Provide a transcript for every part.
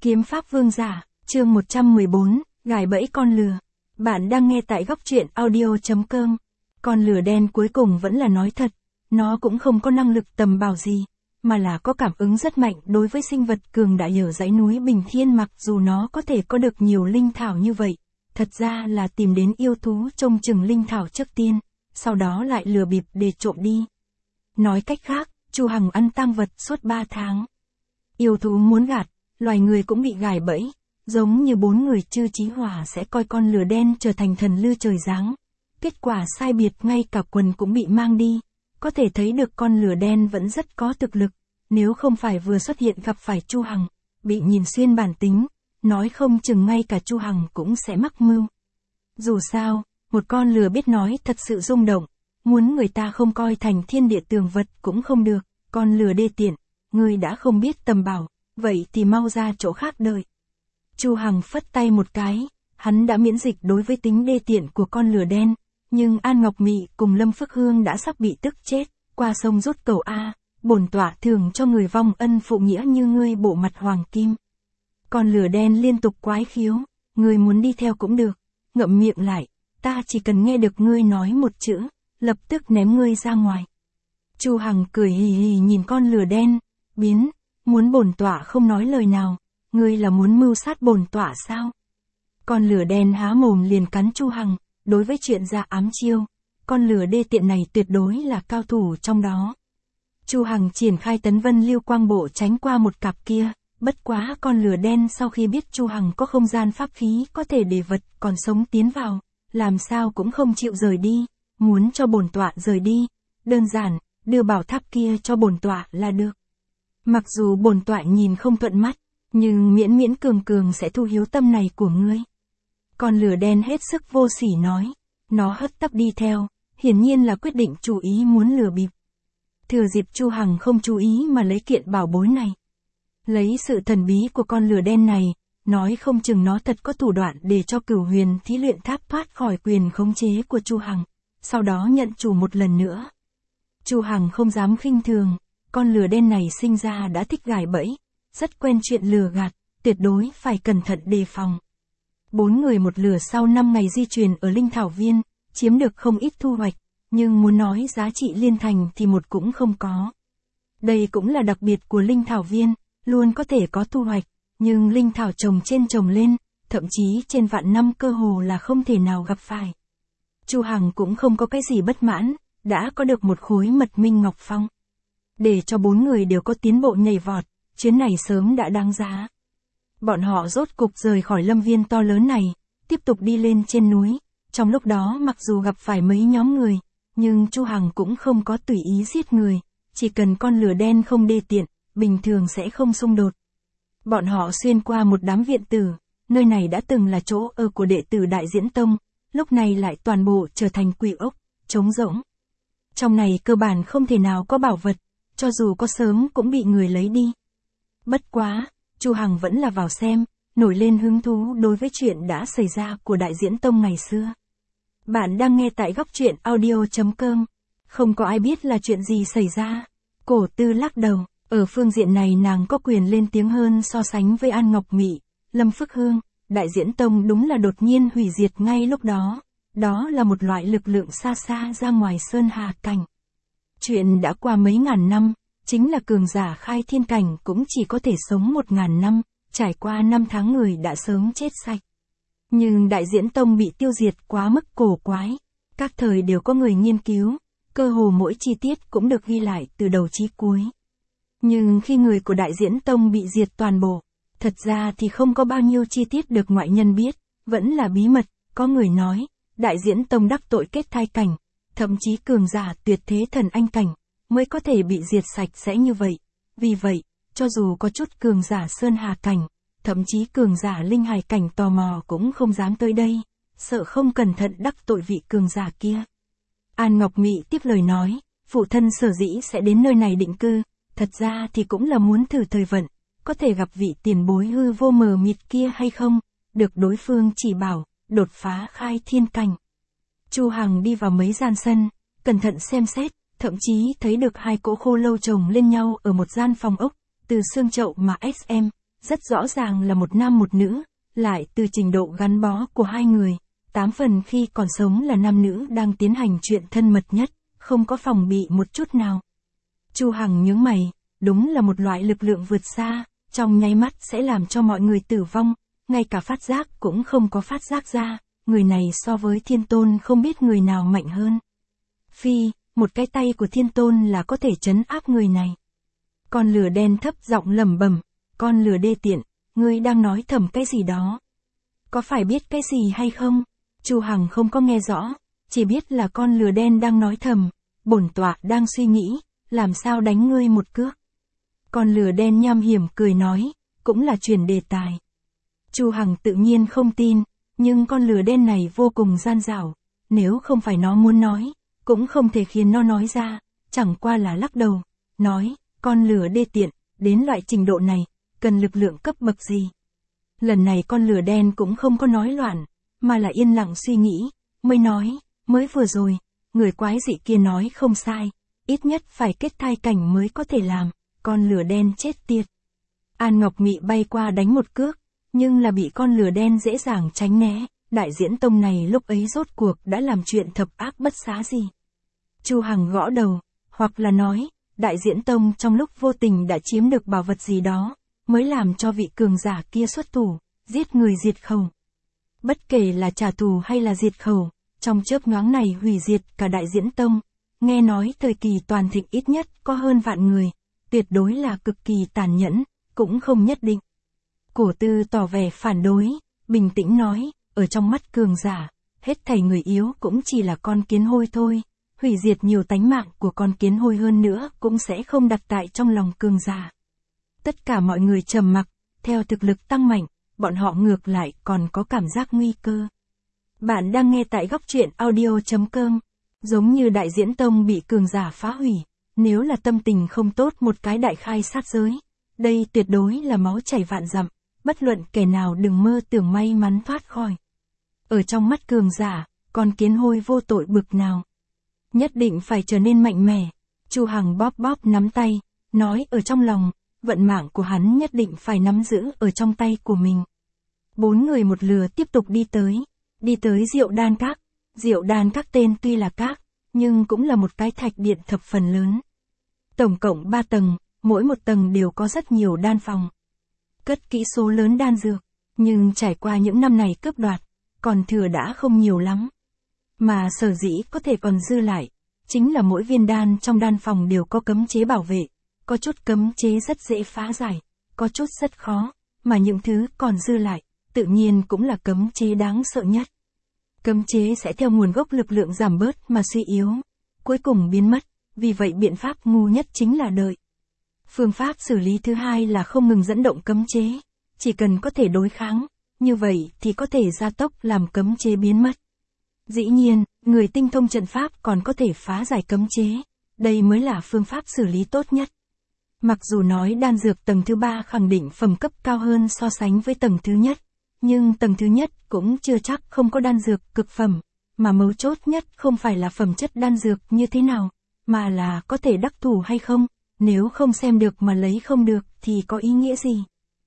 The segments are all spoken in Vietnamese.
Kiếm pháp vương giả, chương 114, gài bẫy con lừa. Bạn đang nghe tại góc truyện audio.com. Con lừa đen cuối cùng vẫn là nói thật, nó cũng không có năng lực tầm bảo gì, mà là có cảm ứng rất mạnh đối với sinh vật cường đại ở dãy núi Bình Thiên, mặc dù nó có thể có được nhiều linh thảo như vậy. Thật ra là tìm đến yêu thú trông chừng linh thảo trước tiên, sau đó lại lừa bịp để trộm đi. Nói cách khác, Chu Hằng ăn tang vật suốt 3 tháng. Yêu thú muốn gạt, loài người cũng bị gài bẫy, giống như 4 người Chư Chí Hỏa sẽ coi con lừa đen trở thành thần lư trời giáng. Kết quả sai biệt, ngay cả quần cũng bị mang đi. Có thể thấy được con lừa đen vẫn rất có thực lực, nếu không phải vừa xuất hiện gặp phải Chu Hằng, bị nhìn xuyên bản tính, nói không chừng ngay cả Chu Hằng cũng sẽ mắc mưu. Dù sao, một con lừa biết nói thật sự rung động, muốn người ta không coi thành thiên địa tường vật cũng không được. Con lừa đê tiện, ngươi đã không biết tầm bảo, vậy thì mau ra chỗ khác đợi. Chu Hằng phất tay một cái, hắn đã miễn dịch đối với tính đê tiện của con lừa đen, nhưng An Ngọc Mị cùng Lâm Phước Hương đã sắp bị tức chết, qua sông rút cầu a, bổn tọa thường cho người vong ân phụ nghĩa như ngươi bộ mặt hoàng kim. Con lừa đen liên tục quái khiếu, ngươi muốn đi theo cũng được, ngậm miệng lại, ta chỉ cần nghe được ngươi nói một chữ, lập tức ném ngươi ra ngoài. Chu Hằng cười hì hì nhìn con lừa đen, biến, muốn bổn tọa không nói lời nào, ngươi là muốn mưu sát bổn tọa sao? Con lừa đen há mồm liền cắn Chu Hằng, đối với chuyện ra ám chiêu, con lừa đê tiện này tuyệt đối là cao thủ trong đó. Chu Hằng triển khai Tấn Vân Lưu Quang Bộ tránh qua một cặp kia, bất quá con lừa đen sau khi biết Chu Hằng có không gian pháp khí có thể để vật còn sống tiến vào, làm sao cũng không chịu rời đi, muốn cho bổn tọa rời đi, đơn giản, đưa bảo tháp kia cho bổn tọa là được. Mặc dù bổn tọa nhìn không thuận mắt, nhưng miễn miễn cường cường sẽ thu hiếu tâm này của ngươi. Con lừa đen hết sức vô sỉ nói, nó hất tấp đi theo, hiển nhiên là quyết định chủ ý muốn lừa bịp. Thừa dịp Chu Hằng không chú ý mà lấy kiện bảo bối này. Lấy sự thần bí của con lừa đen này, nói không chừng nó thật có thủ đoạn để cho Cửu Huyền Thí Luyện Tháp thoát khỏi quyền khống chế của Chu Hằng, sau đó nhận chủ một lần nữa. Chu Hằng không dám khinh thường, con lừa đen này sinh ra đã thích gài bẫy, rất quen chuyện lừa gạt, tuyệt đối phải cẩn thận đề phòng. 4 người một lừa sau 5 ngày di chuyển ở Linh Thảo Viên, chiếm được không ít thu hoạch, nhưng muốn nói giá trị liên thành thì một cũng không có. Đây cũng là đặc biệt của Linh Thảo Viên, luôn có thể có thu hoạch, nhưng Linh Thảo trồng trên trồng lên, thậm chí trên vạn năm cơ hồ là không thể nào gặp phải. Chu Hằng cũng không có cái gì bất mãn, đã có được một khối Mật Minh Ngọc Phong. Để cho 4 người đều có tiến bộ nhảy vọt, chuyến này sớm đã đáng giá. Bọn họ rốt cục rời khỏi lâm viên to lớn này, tiếp tục đi lên trên núi. Trong lúc đó mặc dù gặp phải mấy nhóm người, nhưng Chu Hằng cũng không có tùy ý giết người, chỉ cần con lừa đen không đê tiện, bình thường sẽ không xung đột. Bọn họ xuyên qua một đám viện tử, nơi này đã từng là chỗ ở của đệ tử Đại Diễn Tông, lúc này lại toàn bộ trở thành quỷ ốc, trống rỗng. Trong này cơ bản không thể nào có bảo vật, cho dù có sớm cũng bị người lấy đi. Bất quá, Chu Hằng vẫn là vào xem, nổi lên hứng thú đối với chuyện đã xảy ra của Đại Diễn Tông ngày xưa. Bạn đang nghe tại góc truyện audio.com. Không có ai biết là chuyện gì xảy ra. Cổ Tư lắc đầu, ở phương diện này nàng có quyền lên tiếng hơn so sánh với An Ngọc Mị, Lâm Phước Hương. Đại Diễn Tông đúng là đột nhiên hủy diệt ngay lúc đó. Đó là một loại lực lượng xa xa ra ngoài sơn hà cảnh. Chuyện đã qua mấy ngàn năm, chính là cường giả khai thiên cảnh cũng chỉ có thể sống 1000 năm, trải qua 5 tháng người đã sớm chết sạch. Nhưng Đại Diễn Tông bị tiêu diệt quá mức cổ quái, các thời đều có người nghiên cứu, cơ hồ mỗi chi tiết cũng được ghi lại từ đầu chí cuối. Nhưng khi người của Đại Diễn Tông bị diệt toàn bộ, thật ra thì không có bao nhiêu chi tiết được ngoại nhân biết, vẫn là bí mật. Có người nói, Đại Diễn Tông đắc tội kết thai cảnh, thậm chí cường giả tuyệt thế thần anh cảnh, mới có thể bị diệt sạch sẽ như vậy. Vì vậy, cho dù có chút cường giả sơn hà cảnh, thậm chí cường giả linh hải cảnh tò mò cũng không dám tới đây, sợ không cẩn thận đắc tội vị cường giả kia. An Ngọc Mị tiếp lời nói, phụ thân sở dĩ sẽ đến nơi này định cư, thật ra thì cũng là muốn thử thời vận, có thể gặp vị tiền bối hư vô mờ mịt kia hay không, được đối phương chỉ bảo, đột phá khai thiên cảnh. Chu Hằng đi vào mấy gian sân, cẩn thận xem xét, thậm chí thấy được 2 cỗ khô lâu chồng lên nhau ở một gian phòng ốc, từ xương chậu mà SM, rất rõ ràng là một nam một nữ, lại từ trình độ gắn bó của hai người, 8 phần khi còn sống là nam nữ đang tiến hành chuyện thân mật nhất, không có phòng bị một chút nào. Chu Hằng nhướng mày, đúng là một loại lực lượng vượt xa, trong nháy mắt sẽ làm cho mọi người tử vong, ngay cả phát giác cũng không có phát giác ra, người này so với Thiên Tôn không biết người nào mạnh hơn. Phi, một cái tay của Thiên Tôn là có thể trấn áp người này. Con lửa đen thấp giọng lẩm bẩm, con lửa đê tiện, ngươi đang nói thầm cái gì đó? Có phải biết cái gì hay không? Chu Hằng không có nghe rõ, chỉ biết là con lửa đen đang nói thầm, bổn tọa đang suy nghĩ, làm sao đánh ngươi một cước. Con lửa đen nham hiểm cười nói, cũng là chuyển đề tài. Chu Hằng tự nhiên không tin, nhưng con lửa đen này vô cùng gian dảo, nếu không phải nó muốn nói, cũng không thể khiến nó nói ra, chẳng qua là lắc đầu, nói, con lửa đê tiện, đến loại trình độ này, cần lực lượng cấp bậc gì. Lần này con lửa đen cũng không có nói loạn, mà là yên lặng suy nghĩ, mới nói, mới vừa rồi, người quái dị kia nói không sai, ít nhất phải kết thai cảnh mới có thể làm, con lửa đen chết tiệt. An Ngọc Mị bay qua đánh một cước, nhưng là bị con lửa đen dễ dàng tránh né, Đại Diễn Tông này lúc ấy rốt cuộc đã làm chuyện thập ác bất xá gì. Chu Hằng gõ đầu, hoặc là nói, Đại Diễn Tông trong lúc vô tình đã chiếm được bảo vật gì đó, mới làm cho vị cường giả kia xuất thủ, giết người diệt khẩu. Bất kể là trả thù hay là diệt khẩu, trong chớp nhoáng này hủy diệt cả Đại Diễn Tông, nghe nói thời kỳ toàn thịnh ít nhất có hơn vạn người, tuyệt đối là cực kỳ tàn nhẫn, cũng không nhất định. Cổ Tư tỏ vẻ phản đối, bình tĩnh nói, ở trong mắt cường giả, hết thảy người yếu cũng chỉ là con kiến hôi thôi, hủy diệt nhiều tánh mạng của con kiến hôi hơn nữa cũng sẽ không đặt tại trong lòng cường giả. Tất cả mọi người trầm mặc, theo thực lực tăng mạnh, bọn họ ngược lại còn có cảm giác nguy cơ. Bạn đang nghe tại góc truyện audio.com, giống như Đại Diễn Tông bị cường giả phá hủy, nếu là tâm tình không tốt một cái đại khai sát giới, đây tuyệt đối là máu chảy vạn dặm, bất luận kẻ nào đừng mơ tưởng may mắn thoát khỏi. Ở trong mắt cường giả, con kiến hôi vô tội bực nào. Nhất định phải trở nên mạnh mẽ. Chu Hằng bóp bóp nắm tay, nói ở trong lòng, vận mạng của hắn nhất định phải nắm giữ ở trong tay của mình. 4 người một lừa tiếp tục đi tới Diệu Đan Các. Diệu Đan Các tên tuy là các, nhưng cũng là một cái thạch điện thập phần lớn. Tổng cộng 3 tầng, mỗi một tầng đều có rất nhiều đan phòng. Cất kỹ số lớn đan dược, nhưng trải qua những năm này cướp đoạt, còn thừa đã không nhiều lắm. Mà sở dĩ có thể còn dư lại, chính là mỗi viên đan trong đan phòng đều có cấm chế bảo vệ, có chút cấm chế rất dễ phá giải, có chút rất khó, mà những thứ còn dư lại, tự nhiên cũng là cấm chế đáng sợ nhất. Cấm chế sẽ theo nguồn gốc lực lượng giảm bớt mà suy yếu, cuối cùng biến mất, vì vậy biện pháp ngu nhất chính là đợi. Phương pháp xử lý thứ hai là không ngừng dẫn động cấm chế, chỉ cần có thể đối kháng, như vậy thì có thể gia tốc làm cấm chế biến mất. Dĩ nhiên, người tinh thông trận pháp còn có thể phá giải cấm chế, đây mới là phương pháp xử lý tốt nhất. Mặc dù nói đan dược tầng thứ 3 khẳng định phẩm cấp cao hơn so sánh với tầng thứ nhất, nhưng tầng thứ nhất cũng chưa chắc không có đan dược cực phẩm, mà mấu chốt nhất không phải là phẩm chất đan dược như thế nào, mà là có thể đắc thủ hay không, nếu không xem được mà lấy không được thì có ý nghĩa gì.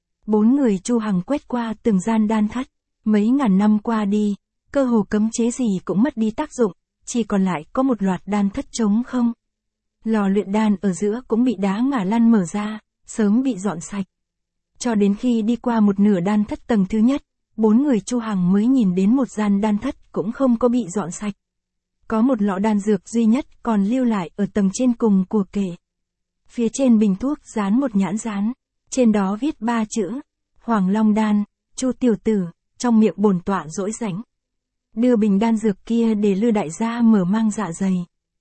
4 người Chu Hằng quét qua từng gian đan thất, mấy ngàn năm qua đi, cơ hồ cấm chế gì cũng mất đi tác dụng, chỉ còn lại có một loạt đan thất trống không. Lò luyện đan ở giữa cũng bị đá ngả lăn mở ra, sớm bị dọn sạch. Cho đến khi đi qua một nửa đan thất tầng thứ nhất, 4 người Chu Hằng mới nhìn đến một gian đan thất cũng không có bị dọn sạch. Có một lọ đan dược duy nhất còn lưu lại ở tầng trên cùng của kệ. Phía trên bình thuốc dán một nhãn dán, trên đó viết 3 chữ, Hoàng Long Đan, Chu tiểu tử, trong miệng bổn tọa dỗi rãnh. Đưa bình đan dược kia để Lư đại gia mở mang dạ dày.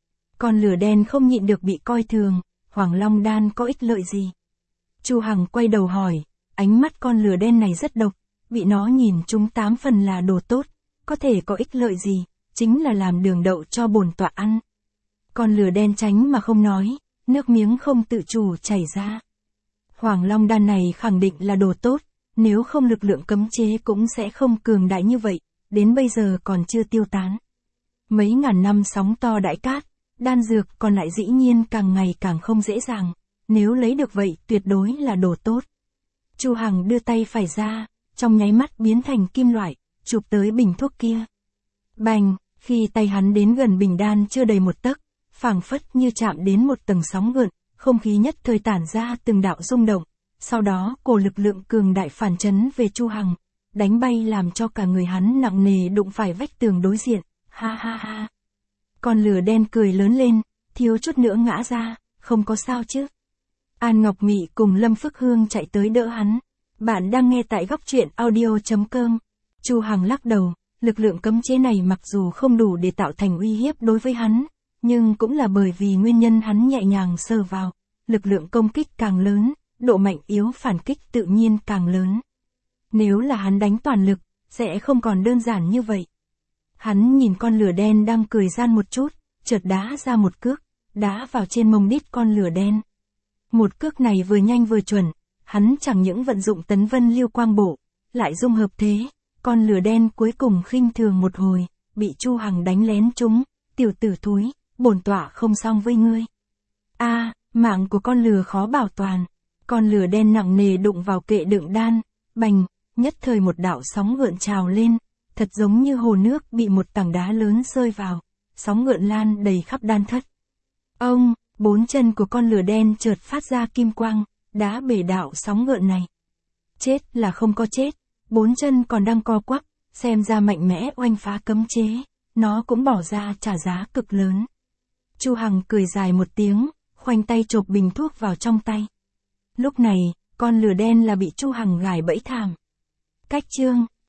Con lửa đen không nhịn được bị coi thường, Hoàng Long Đan có ích lợi gì? Chu Hằng quay đầu hỏi, ánh mắt con lửa đen này rất độc, bị nó nhìn chúng 8 phần là đồ tốt, có thể có ích lợi gì, chính là làm đường đậu cho bổn tọa ăn. Con lửa đen tránh mà không nói, nước miếng không tự chủ chảy ra. Hoàng Long Đan này khẳng định là đồ tốt, nếu không lực lượng cấm chế cũng sẽ không cường đại như vậy, đến bây giờ còn chưa tiêu tán. Mấy ngàn năm sóng to đại cát, đan dược còn lại dĩ nhiên càng ngày càng không dễ dàng, nếu lấy được vậy tuyệt đối là đồ tốt. Chu Hằng đưa tay phải ra, trong nháy mắt biến thành kim loại, chụp tới bình thuốc kia. Bành, khi tay hắn đến gần bình đan chưa đầy một tấc, phảng phất như chạm đến một tầng sóng gợn, không khí nhất thời tản ra từng đạo rung động. Sau đó cổ lực lượng cường đại phản chấn về Chu Hằng, đánh bay làm cho cả người hắn nặng nề đụng phải vách tường đối diện. Ha ha ha. Con lửa đen cười lớn lên, thiếu chút nữa ngã ra, không có sao chứ. An Ngọc Mị cùng Lâm Phước Hương chạy tới đỡ hắn. Bạn đang nghe tại góc truyện audio.com. Chu Hằng lắc đầu, lực lượng cấm chế này mặc dù không đủ để tạo thành uy hiếp đối với hắn, nhưng cũng là bởi vì nguyên nhân hắn nhẹ nhàng sờ vào, lực lượng công kích càng lớn, độ mạnh yếu phản kích tự nhiên càng lớn. Nếu là hắn đánh toàn lực, sẽ không còn đơn giản như vậy. Hắn nhìn con lửa đen đang cười gian một chút, chợt đá ra một cước, đá vào trên mông đít con lửa đen. Một cước này vừa nhanh vừa chuẩn, hắn chẳng những vận dụng tấn vân lưu quang bộ, lại dung hợp thế, con lửa đen cuối cùng khinh thường một hồi, bị Chu Hằng đánh lén trúng, tiểu tử thúi, bổn tọa không xong với ngươi. A, mạng của con lừa khó bảo toàn, con lửa đen nặng nề đụng vào kệ đựng đan, bành, nhất thời một đạo sóng gợn trào lên, thật giống như hồ nước bị một tảng đá lớn rơi vào, sóng gợn lan đầy khắp đan thất. Ông, bốn chân của con lửa đen chợt phát ra kim quang, đá bể đạo sóng gợn này. Chết là không có chết, bốn chân còn đang co quắp, xem ra mạnh mẽ oanh phá cấm chế, nó cũng bỏ ra trả giá cực lớn. Chu Hằng cười dài một tiếng, khoanh tay chộp bình thuốc vào trong tay. Lúc này, con lửa đen là bị Chu Hằng gài bẫy thảm. Cách chương